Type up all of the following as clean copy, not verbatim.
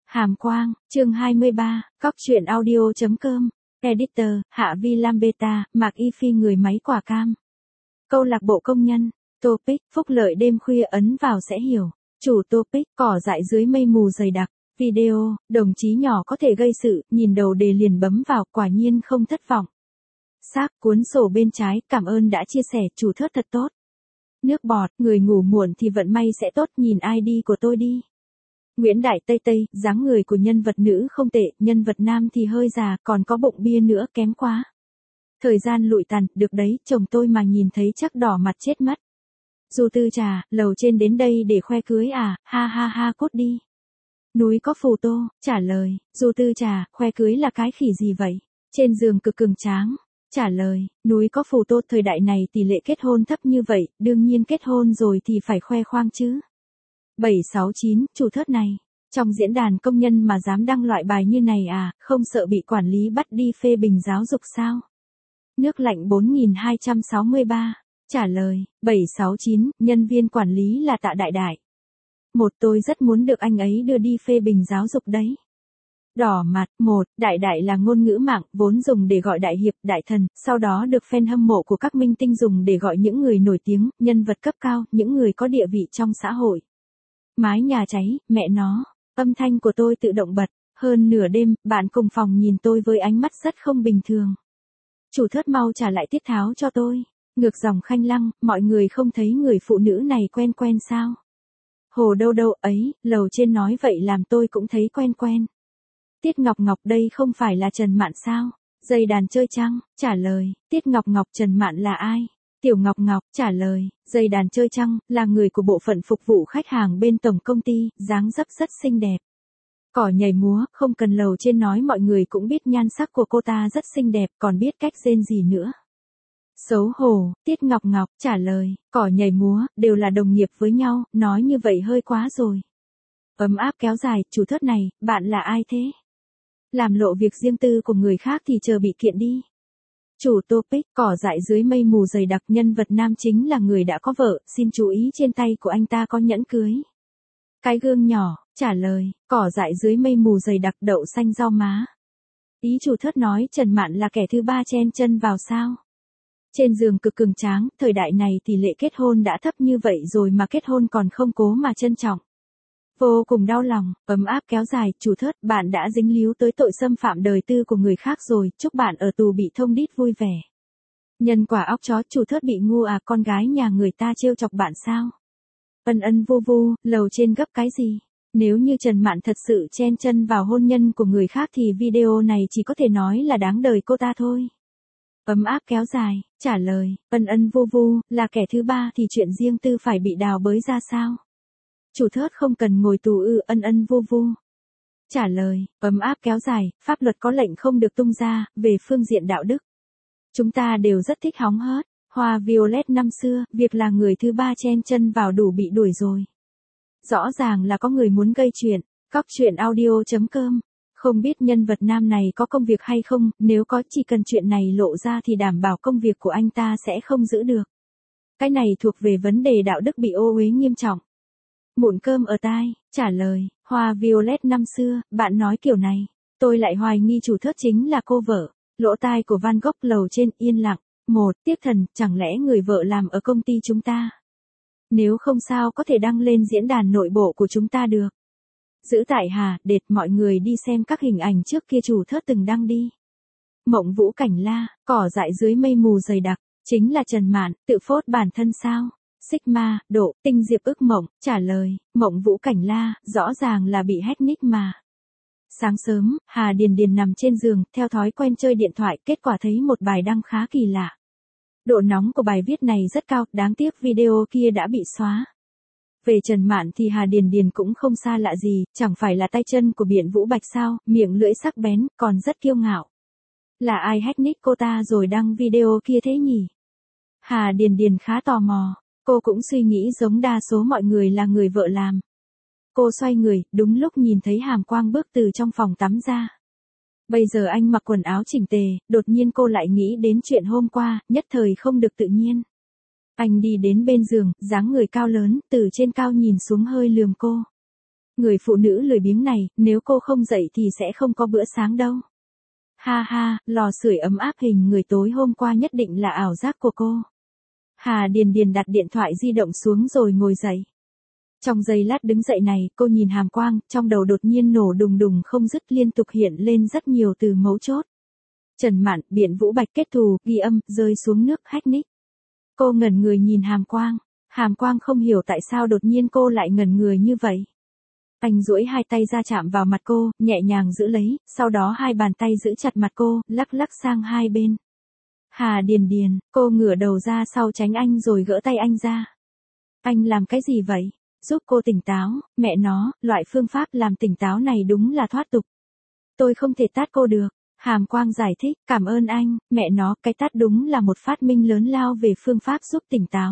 Hàm Quang, chương 23, cóc truyện audio.com, Editor, Hạ Vi Lam Beta, Mạc Y Phi người máy quả cam. Câu lạc bộ công nhân, topic, phúc lợi đêm khuya ấn vào sẽ hiểu. Chủ topic, cỏ dại dưới mây mù dày đặc. Video, đồng chí nhỏ có thể gây sự, nhìn đầu đề liền bấm vào, quả nhiên không thất vọng. Xác, cuốn sổ bên trái, cảm ơn đã chia sẻ, chủ thớt thật tốt. Nước bọt, người ngủ muộn thì vận may sẽ tốt, nhìn ID của tôi đi. Nguyễn Đại Tây Tây, dáng người của nhân vật nữ không tệ, nhân vật nam thì hơi già, còn có bụng bia nữa, kém quá. Thời gian lụi tàn, được đấy, chồng tôi mà nhìn thấy chắc đỏ mặt chết mất. Du Tư Trà, lầu trên đến đây để khoe cưới à, ha ha ha, cút đi. Núi có phù tô, trả lời, Du Tư Trà, khoe cưới là cái khỉ gì vậy? Trên giường cực cường tráng. Trả lời, núi có phù tô, thời đại này tỷ lệ kết hôn thấp như vậy, đương nhiên kết hôn rồi thì phải khoe khoang chứ. 769, chủ thớt này, trong diễn đàn công nhân mà dám đăng loại bài như này à, không sợ bị quản lý bắt đi phê bình giáo dục sao? Nước lạnh 4263, trả lời, 769, nhân viên quản lý là Tạ Đại Đại. Tôi rất muốn được anh ấy đưa đi phê bình giáo dục đấy. Đỏ mặt, Đại Đại là ngôn ngữ mạng, vốn dùng để gọi đại hiệp, đại thần, sau đó được fan hâm mộ của các minh tinh dùng để gọi những người nổi tiếng, nhân vật cấp cao, những người có địa vị trong xã hội. Mái nhà cháy, mẹ nó, âm thanh của tôi tự động bật, hơn nửa đêm, bạn cùng phòng nhìn tôi với ánh mắt rất không bình thường. Chủ thớt mau trả lại tiết tháo cho tôi. Ngược dòng Khanh Lăng, mọi người không thấy người phụ nữ này quen quen sao? Hồ đâu đâu ấy, lầu trên nói vậy làm tôi cũng thấy quen quen. Tiết Ngọc Ngọc đây không phải là Trần Mạn sao? Dây đàn chơi chăng? Trả lời, Tiết Ngọc Ngọc Trần Mạn là ai? Tiểu Ngọc Ngọc, trả lời, dây đàn chơi chăng, là người của bộ phận phục vụ khách hàng bên tổng công ty, dáng dấp rất xinh đẹp. Cỏ nhảy múa, không cần lầu trên nói mọi người cũng biết nhan sắc của cô ta rất xinh đẹp, còn biết cách rên gì nữa. Xấu hổ, Tiết Ngọc Ngọc, trả lời, cỏ nhảy múa, đều là đồng nghiệp với nhau, nói như vậy hơi quá rồi. Ấm áp kéo dài, chủ thớt này, bạn là ai thế? Làm lộ việc riêng tư của người khác thì chờ bị kiện đi. Chủ topic, cỏ dại dưới mây mù dày đặc, nhân vật nam chính là người đã có vợ, xin chú ý trên tay của anh ta có nhẫn cưới. Cái gương nhỏ, trả lời, cỏ dại dưới mây mù dày đặc, đậu xanh rau má. Ý chủ thớt nói Trần Mạn là kẻ thứ ba chen chân vào sao? Trên giường cực cường tráng, thời đại này tỷ lệ kết hôn đã thấp như vậy rồi mà kết hôn còn không cố mà trân trọng. Vô cùng đau lòng, ấm áp kéo dài, chủ thớt, bạn đã dính líu tới tội xâm phạm đời tư của người khác rồi, chúc bạn ở tù bị thông đít vui vẻ. Nhân quả óc chó, chủ thớt bị ngu à, con gái nhà người ta trêu chọc bạn sao? Ân ân vu vu, lầu trên gấp cái gì? Nếu như Trần Mạn thật sự chen chân vào hôn nhân của người khác thì video này chỉ có thể nói là đáng đời cô ta thôi. Ấm áp kéo dài, trả lời, ân ân vu vu, là kẻ thứ ba thì chuyện riêng tư phải bị đào bới ra sao? Chủ thớt không cần ngồi tù ư, ân ân vu vu. Trả lời, ấm áp kéo dài, pháp luật có lệnh không được tung ra, về phương diện đạo đức. Chúng ta đều rất thích hóng hớt, hoa violet năm xưa, việc là người thứ ba chen chân vào đủ bị đuổi rồi. Rõ ràng là có người muốn gây chuyện, cóc truyện audio.com. Không biết nhân vật nam này có công việc hay không, nếu có chỉ cần chuyện này lộ ra thì đảm bảo công việc của anh ta sẽ không giữ được. Cái này thuộc về vấn đề đạo đức bị ô uế nghiêm trọng. Mụn cơm ở tai, trả lời, hoa violet năm xưa, bạn nói kiểu này, tôi lại hoài nghi chủ thớt chính là cô vợ. Lỗ tai của Van Gogh, lầu trên, yên lặng. Tiếc thần, chẳng lẽ người vợ làm ở công ty chúng ta? Nếu không sao có thể đăng lên diễn đàn nội bộ của chúng ta được. Giữ tại Hà, đệt mọi người đi xem các hình ảnh trước kia chủ thớt từng đăng đi. Mộng Vũ Cảnh La, cỏ dại dưới mây mù dày đặc, chính là Trần Mạn, tự phốt bản thân sao? Sigma, độ, tinh diệp ức mộng, trả lời, Mộng Vũ Cảnh La, rõ ràng là bị hack nick mà. Sáng sớm, Hà Điền Điền nằm trên giường, theo thói quen chơi điện thoại, kết quả thấy một bài đăng khá kỳ lạ. Độ nóng của bài viết này rất cao, đáng tiếc video kia đã bị xóa. Về Trần Mạn thì Hà Điền Điền cũng không xa lạ gì, chẳng phải là tay chân của Biện Vũ Bạch sao, miệng lưỡi sắc bén, còn rất kiêu ngạo. Là ai hack nick cô ta rồi đăng video kia thế nhỉ? Hà Điền Điền khá tò mò, cô cũng suy nghĩ giống đa số mọi người là người vợ làm. Cô xoay người, đúng lúc nhìn thấy Hàm Quang bước từ trong phòng tắm ra. Bây giờ anh mặc quần áo chỉnh tề, đột nhiên cô lại nghĩ đến chuyện hôm qua, nhất thời không được tự nhiên. Anh đi đến bên giường, dáng người cao lớn, từ trên cao nhìn xuống hơi lườm cô. Người phụ nữ lười biếng này, nếu cô không dậy thì sẽ không có bữa sáng đâu. Ha ha, lò sưởi ấm áp hình người tối hôm qua nhất định là ảo giác của cô. Hà Điền Điền đặt điện thoại di động xuống rồi ngồi dậy. Trong giây lát đứng dậy này, cô nhìn hàm quang, trong đầu đột nhiên nổ đùng đùng không dứt liên tục hiện lên rất nhiều từ mấu chốt. Trần Mạn, Biện Vũ Bạch kết thù, ghi âm, rơi xuống nước, hack nick. Cô ngẩn người nhìn hàm quang không hiểu tại sao đột nhiên cô lại ngẩn người như vậy. Anh duỗi hai tay ra chạm vào mặt cô, nhẹ nhàng giữ lấy, sau đó hai bàn tay giữ chặt mặt cô, lắc lắc sang hai bên. Hà Điền Điền, cô ngửa đầu ra sau tránh anh rồi gỡ tay anh ra. Anh làm cái gì vậy? Giúp cô tỉnh táo, mẹ nó, loại phương pháp làm tỉnh táo này đúng là thoát tục. Tôi không thể tát cô được. Hàm Quang giải thích, cảm ơn anh, mẹ nó, cái tát đúng là một phát minh lớn lao về phương pháp giúp tỉnh táo.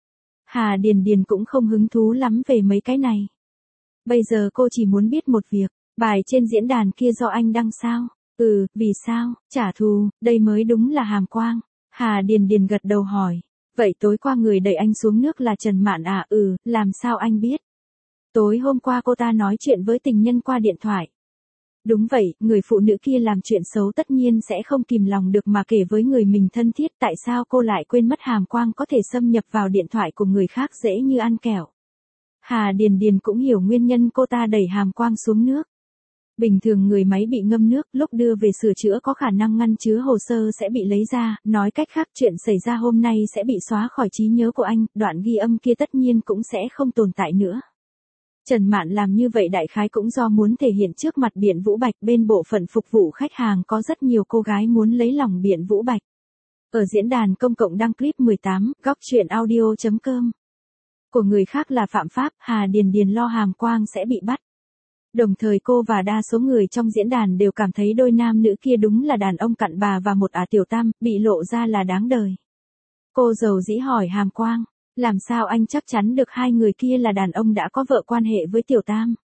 Hà Điền Điền cũng không hứng thú lắm về mấy cái này. Bây giờ cô chỉ muốn biết một việc, bài trên diễn đàn kia do anh đăng sao? Vì sao? Trả thù, đây mới đúng là Hàm Quang. Hà Điền Điền gật đầu hỏi. Vậy tối qua người đẩy anh xuống nước là Trần Mạn à? Làm sao anh biết? Tối hôm qua cô ta nói chuyện với tình nhân qua điện thoại. Đúng vậy, người phụ nữ kia làm chuyện xấu tất nhiên sẽ không kìm lòng được mà kể với người mình thân thiết. Tại sao cô lại quên mất Hàm Quang có thể xâm nhập vào điện thoại của người khác dễ như ăn kẹo? Hà Điền Điền cũng hiểu nguyên nhân cô ta đẩy Hàm Quang xuống nước. Bình thường người máy bị ngâm nước, lúc đưa về sửa chữa có khả năng ngăn chứa hồ sơ sẽ bị lấy ra, nói cách khác chuyện xảy ra hôm nay sẽ bị xóa khỏi trí nhớ của anh, đoạn ghi âm kia tất nhiên cũng sẽ không tồn tại nữa. Trần Mạn làm như vậy đại khái cũng do muốn thể hiện trước mặt Biện Vũ Bạch, bên bộ phận phục vụ khách hàng có rất nhiều cô gái muốn lấy lòng Biện Vũ Bạch. Ở diễn đàn công cộng đăng clip 18, góc truyện audio.com. Của người khác là phạm pháp, Hà Điền Điền lo Hàm Quang sẽ bị bắt. Đồng thời cô và đa số người trong diễn đàn đều cảm thấy đôi nam nữ kia đúng là đàn ông cặn bà và một tiểu tam, bị lộ ra là đáng đời. Cô dầu dĩ hỏi Hàm Quang, làm sao anh chắc chắn được hai người kia là đàn ông đã có vợ quan hệ với tiểu tam?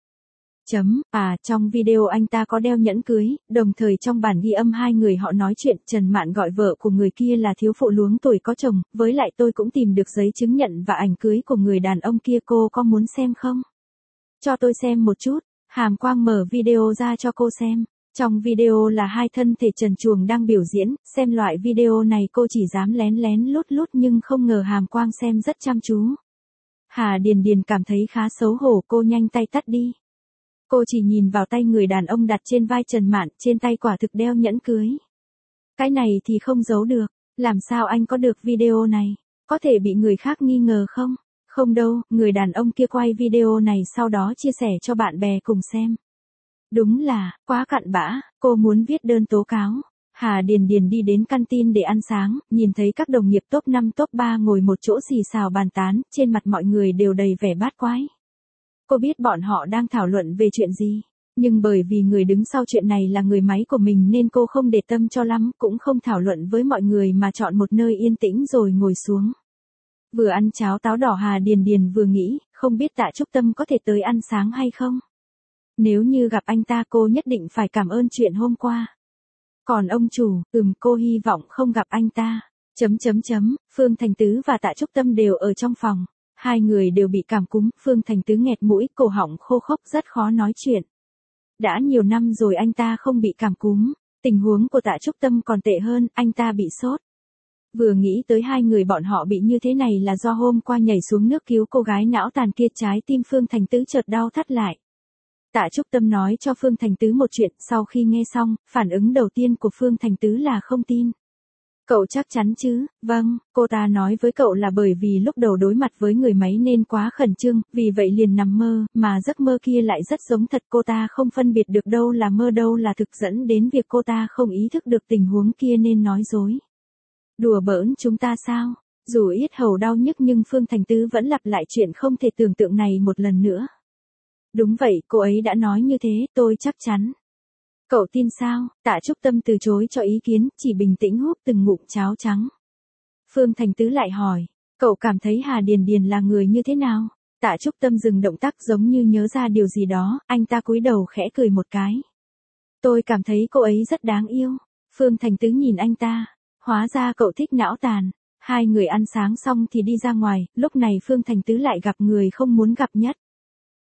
Trong video anh ta có đeo nhẫn cưới, đồng thời trong bản ghi âm hai người họ nói chuyện, Trần Mạn gọi vợ của người kia là thiếu phụ luống tuổi có chồng, với lại tôi cũng tìm được giấy chứng nhận và ảnh cưới của người đàn ông kia, cô có muốn xem không? Cho tôi xem một chút. Hàm Quang mở video ra cho cô xem. Trong video là hai thân thể trần truồng đang biểu diễn, xem loại video này cô chỉ dám lén lén lút lút nhưng không ngờ Hàm Quang xem rất chăm chú. Hà Điền Điền cảm thấy khá xấu hổ, cô nhanh tay tắt đi. Cô chỉ nhìn vào tay người đàn ông đặt trên vai Trần Mạn, trên tay quả thực đeo nhẫn cưới. Cái này thì không giấu được, làm sao anh có được video này? Có thể bị người khác nghi ngờ không? Không đâu, người đàn ông kia quay video này sau đó chia sẻ cho bạn bè cùng xem. Đúng là, quá cặn bã, cô muốn viết đơn tố cáo. Hà Điền Điền đi đến canteen để ăn sáng, nhìn thấy các đồng nghiệp top 5 top 3 ngồi một chỗ xì xào bàn tán, trên mặt mọi người đều đầy vẻ bát quái. Cô biết bọn họ đang thảo luận về chuyện gì, nhưng bởi vì người đứng sau chuyện này là người máy của mình nên cô không để tâm cho lắm, cũng không thảo luận với mọi người mà chọn một nơi yên tĩnh rồi ngồi xuống. Vừa ăn cháo táo đỏ Hà Điền Điền vừa nghĩ, không biết Tạ Trúc Tâm có thể tới ăn sáng hay không? Nếu như gặp anh ta cô nhất định phải cảm ơn chuyện hôm qua. Còn ông chủ, cô hy vọng không gặp anh ta. Phương Thành Tứ và Tạ Trúc Tâm đều ở trong phòng. Hai người đều bị cảm cúm, Phương Thành Tứ nghẹt mũi, cổ họng khô khốc rất khó nói chuyện. Đã nhiều năm rồi anh ta không bị cảm cúm. Tình huống của Tạ Trúc Tâm còn tệ hơn, anh ta bị sốt. Vừa nghĩ tới hai người bọn họ bị như thế này là do hôm qua nhảy xuống nước cứu cô gái não tàn kia, trái tim Phương Thành Tứ chợt đau thắt lại. Tạ Trúc Tâm nói cho Phương Thành Tứ một chuyện, sau khi nghe xong, phản ứng đầu tiên của Phương Thành Tứ là không tin. Cậu chắc chắn chứ? Vâng, cô ta nói với cậu là bởi vì lúc đầu đối mặt với người máy nên quá khẩn trương, vì vậy liền nằm mơ, mà giấc mơ kia lại rất giống thật, cô ta không phân biệt được đâu là mơ đâu là thực, dẫn đến việc cô ta không ý thức được tình huống kia nên nói dối. Đùa bỡn chúng ta sao? Dù yết hầu đau nhức nhưng Phương Thành Tứ vẫn lặp lại chuyện không thể tưởng tượng này một lần nữa. Đúng vậy, cô ấy đã nói như thế, tôi chắc chắn. Cậu tin sao? Tạ Trúc Tâm từ chối cho ý kiến, chỉ bình tĩnh húp từng ngụm cháo trắng. Phương Thành Tứ lại hỏi, cậu cảm thấy Hà Điền Điền là người như thế nào? Tạ Trúc Tâm dừng động tác giống như nhớ ra điều gì đó, anh ta cúi đầu khẽ cười một cái. Tôi cảm thấy cô ấy rất đáng yêu. Phương Thành Tứ nhìn anh ta, hóa ra cậu thích não tàn. Hai người ăn sáng xong thì đi ra ngoài, lúc này Phương Thành Tứ lại gặp người không muốn gặp nhất.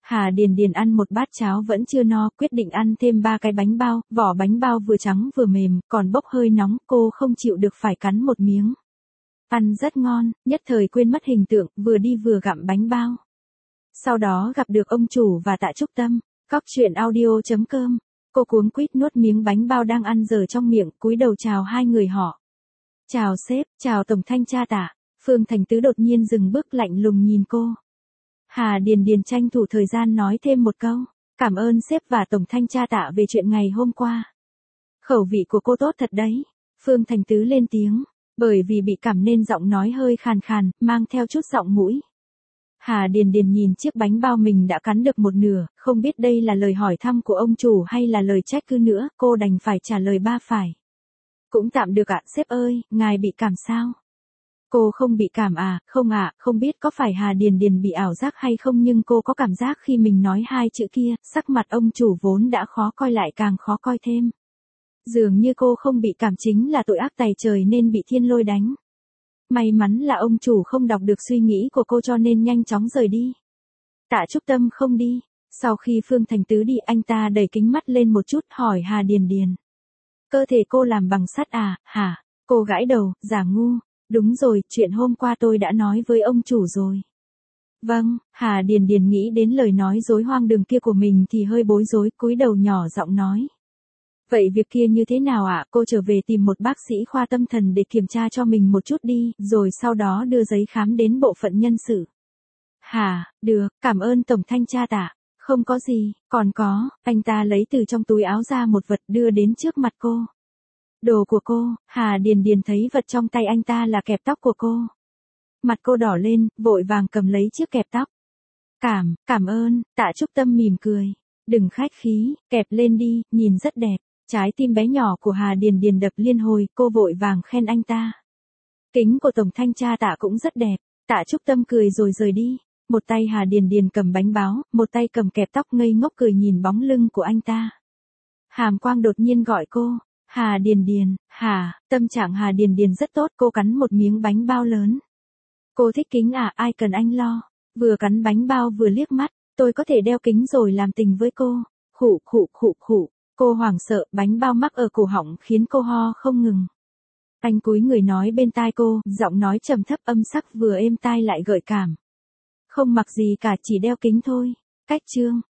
Hà Điền Điền ăn một bát cháo vẫn chưa no, quyết định ăn thêm 3 cái bánh bao, vỏ bánh bao vừa trắng vừa mềm, còn bốc hơi nóng, cô không chịu được phải cắn một miếng. Ăn rất ngon, nhất thời quên mất hình tượng, vừa đi vừa gặm bánh bao. Sau đó gặp được ông chủ và Tạ Trúc Tâm. Cóc truyện audio.com. Cô cuống quýt nuốt miếng bánh bao đang ăn dở trong miệng, cúi đầu chào hai người họ. Chào sếp, chào tổng thanh tra Tạ. Phương Thành Tứ đột nhiên dừng bước lạnh lùng nhìn cô. Hà Điền Điền tranh thủ thời gian nói thêm một câu. Cảm ơn sếp và tổng thanh tra Tạ về chuyện ngày hôm qua. Khẩu vị của cô tốt thật đấy. Phương Thành Tứ lên tiếng. Bởi vì bị cảm nên giọng nói hơi khàn khàn, mang theo chút giọng mũi. Hà Điền Điền nhìn chiếc bánh bao mình đã cắn được một nửa, không biết đây là lời hỏi thăm của ông chủ hay là lời trách cứ nữa, cô đành phải trả lời ba phải. Cũng tạm được ạ, sếp ơi, ngài bị cảm sao? Cô không bị cảm à, không biết có phải Hà Điền Điền bị ảo giác hay không, nhưng cô có cảm giác khi mình nói hai chữ kia, sắc mặt ông chủ vốn đã khó coi lại càng khó coi thêm. Dường như cô không bị cảm chính là tội ác tày trời nên bị thiên lôi đánh. May mắn là ông chủ không đọc được suy nghĩ của cô cho nên nhanh chóng rời đi. Tạ Trúc Tâm không đi. Sau khi Phương Thành Tứ đi, anh ta đẩy kính mắt lên một chút hỏi Hà Điền Điền. Cơ thể cô làm bằng sắt à, hả? Cô gãi đầu, giả ngu. Đúng rồi, chuyện hôm qua tôi đã nói với ông chủ rồi. Vâng, Hà Điền Điền nghĩ đến lời nói dối hoang đường kia của mình thì hơi bối rối, cúi đầu nhỏ giọng nói. Vậy việc kia như thế nào ạ? Cô trở về tìm một bác sĩ khoa tâm thần để kiểm tra cho mình một chút đi, rồi sau đó đưa giấy khám đến bộ phận nhân sự. Hả, được, cảm ơn tổng thanh tra Tạ. Không có gì, còn có, anh ta lấy từ trong túi áo ra một vật đưa đến trước mặt cô. Đồ của cô. Hà Điền Điền thấy vật trong tay anh ta là kẹp tóc của cô. Mặt cô đỏ lên, vội vàng cầm lấy chiếc kẹp tóc. Cảm ơn, Tạ Trúc Tâm mỉm cười. Đừng khách khí, kẹp lên đi, nhìn rất đẹp. Trái tim bé nhỏ của Hà Điền Điền đập liên hồi, cô vội vàng khen anh ta. Kính của tổng thanh tra Tạ cũng rất đẹp. Tạ Trúc Tâm cười rồi rời đi. Một tay Hà Điền Điền cầm bánh báo, một tay cầm kẹp tóc ngây ngốc cười nhìn bóng lưng của anh ta. Hàm Quang đột nhiên gọi cô. Hà Điền Điền, tâm trạng Hà Điền Điền rất tốt, cô cắn một miếng bánh bao lớn. Cô thích kính à, ai cần anh lo. Vừa cắn bánh bao vừa liếc mắt, tôi có thể đeo kính rồi làm tình với cô. Khụ. Cô hoảng sợ, bánh bao mắc ở cổ họng khiến cô ho không ngừng. Anh cúi người nói bên tai cô, giọng nói trầm thấp âm sắc vừa êm tai lại gợi cảm. Không mặc gì cả, chỉ đeo kính thôi. Cách chương.